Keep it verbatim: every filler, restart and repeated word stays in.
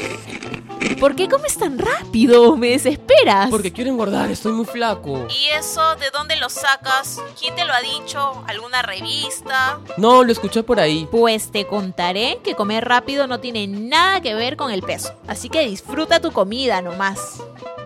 ¿Por qué comes tan rápido? Me desesperas. Porque quiero engordar, estoy muy flaco. ¿Y eso de dónde lo sacas? ¿Quién te lo ha dicho? ¿Alguna revista? No, lo escuché por ahí. Pues te contaré que comer rápido no tiene nada que ver con el peso. Así que disfruta tu comida nomás.